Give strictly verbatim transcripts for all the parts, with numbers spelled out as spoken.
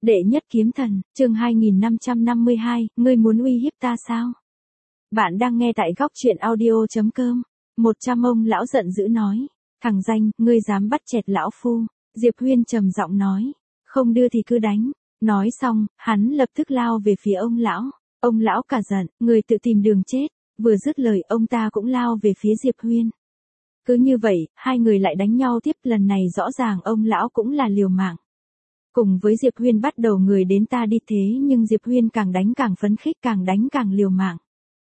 Đệ nhất kiếm thần, chương hai nghìn năm trăm năm mươi hai, ngươi muốn uy hiếp ta sao? Bạn đang nghe tại góc truyện audio chấm com. Một trăm ông lão giận dữ nói, thằng danh, ngươi dám bắt chẹt lão phu. Diệp Huyên trầm giọng nói, không đưa thì cứ đánh. Nói xong, hắn lập tức lao về phía ông lão. Ông lão cả giận, người tự tìm đường chết. Vừa dứt lời ông ta cũng lao về phía Diệp Huyên. Cứ như vậy, hai người lại đánh nhau tiếp, lần này rõ ràng ông lão cũng là liều mạng. Cùng với Diệp Huyên bắt đầu người đến ta đi thế nhưng Diệp Huyên càng đánh càng phấn khích, càng đánh càng liều mạng.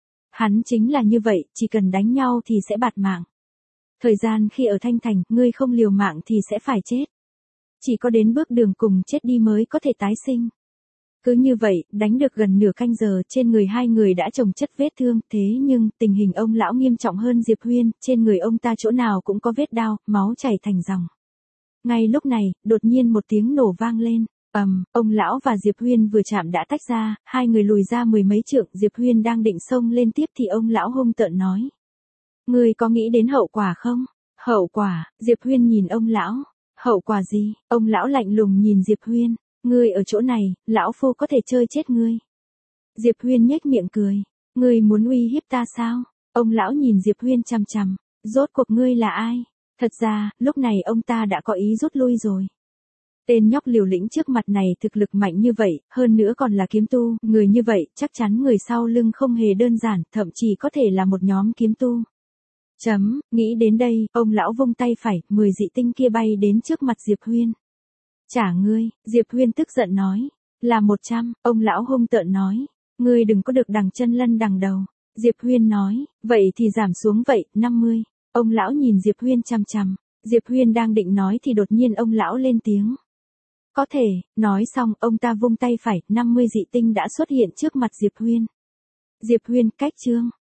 Hắn chính là như vậy, chỉ cần đánh nhau thì sẽ bạt mạng. Thời gian khi ở Thanh Thành, ngươi không liều mạng thì sẽ phải chết. Chỉ có đến bước đường cùng chết đi mới có thể tái sinh. Cứ như vậy, đánh được gần nửa canh giờ, trên người hai người đã chồng chất vết thương, thế nhưng tình hình ông lão nghiêm trọng hơn Diệp Huyên, trên người ông ta chỗ nào cũng có vết đao, máu chảy thành dòng. Ngay lúc này, đột nhiên một tiếng nổ vang lên, ầm, um, ông lão và Diệp Huyên vừa chạm đã tách ra, hai người lùi ra mười mấy trượng, Diệp Huyên đang định xông lên tiếp thì ông lão hung tợn nói. Ngươi có nghĩ đến hậu quả không? Hậu quả, Diệp Huyên nhìn ông lão, hậu quả gì? Ông lão lạnh lùng nhìn Diệp Huyên, ngươi ở chỗ này, lão phu có thể chơi chết ngươi. Diệp Huyên nhếch miệng cười, ngươi muốn uy hiếp ta sao? Ông lão nhìn Diệp Huyên chằm chằm, rốt cuộc ngươi là ai? Thật ra, lúc này ông ta đã có ý rút lui rồi. Tên nhóc liều lĩnh trước mặt này thực lực mạnh như vậy, hơn nữa còn là kiếm tu, người như vậy, chắc chắn người sau lưng không hề đơn giản, thậm chí có thể là một nhóm kiếm tu. Chấm, nghĩ đến đây, ông lão vung tay phải, mười dị tinh kia bay đến trước mặt Diệp Huyên. Trả ngươi, Diệp Huyên tức giận nói, là một trăm, ông lão hung tợn nói, ngươi đừng có được đằng chân lân đằng đầu. Diệp Huyên nói, vậy thì giảm xuống vậy, năm mươi. Ông lão nhìn Diệp Huyên chằm chằm, Diệp Huyên đang định nói thì đột nhiên ông lão lên tiếng. Có thể, nói xong, ông ta vung tay phải, năm mươi dị tinh đã xuất hiện trước mặt Diệp Huyên. Diệp Huyên, cách chương.